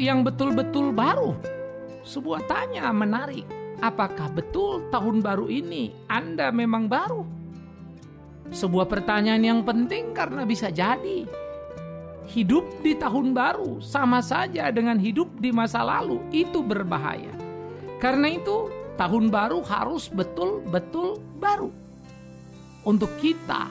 yang betul-betul baru. Sebuah tanya menarik, apakah betul tahun baru ini Anda memang baru? Sebuah pertanyaan yang penting karena bisa jadi hidup di tahun baru sama saja dengan hidup di masa lalu, itu berbahaya. Karena itu, tahun baru harus betul-betul baru. Untuk kita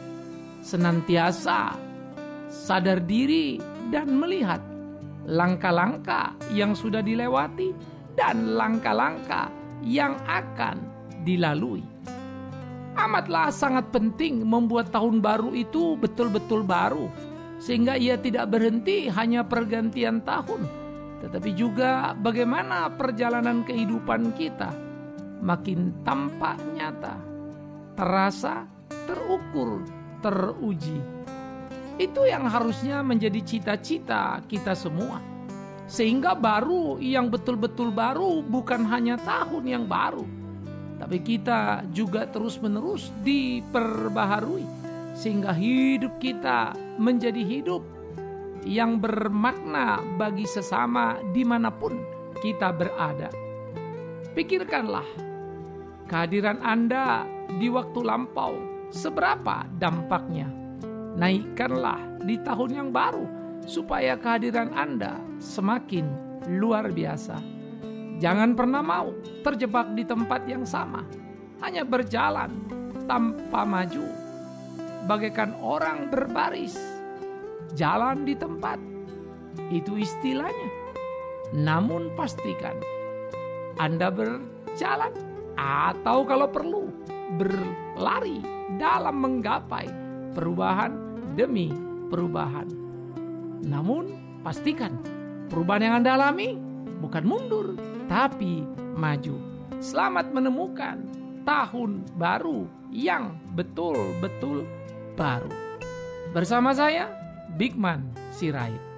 senantiasa sadar diri dan melihat langkah-langkah yang sudah dilewati dan langkah-langkah yang akan dilalui. Amatlah sangat penting membuat tahun baru itu betul-betul baru, sehingga ia tidak berhenti hanya pergantian tahun, tetapi juga bagaimana perjalanan kehidupan kita makin tampak nyata, terasa, terukur, teruji. Itu yang harusnya menjadi cita-cita kita semua. Sehingga baru yang betul-betul baru bukan hanya tahun yang baru, tapi kita juga terus-menerus diperbaharui, sehingga hidup kita menjadi hidup yang bermakna bagi sesama dimanapun kita berada. Pikirkanlah, kehadiran Anda di waktu lampau seberapa dampaknya. Naikkanlah di tahun yang baru supaya kehadiran Anda semakin luar biasa. Jangan pernah mau terjebak di tempat yang sama, hanya berjalan tanpa maju, bagaikan orang berbaris, jalan di tempat. Itu istilahnya. Namun pastikan Anda berjalan, atau kalau perlu berlari dalam menggapai perubahan demi perubahan. Namun pastikan perubahan yang Anda alami bukan mundur, tapi maju. Selamat menemukan tahun baru yang betul-betul baru. Bersama saya, Bigman Sirait.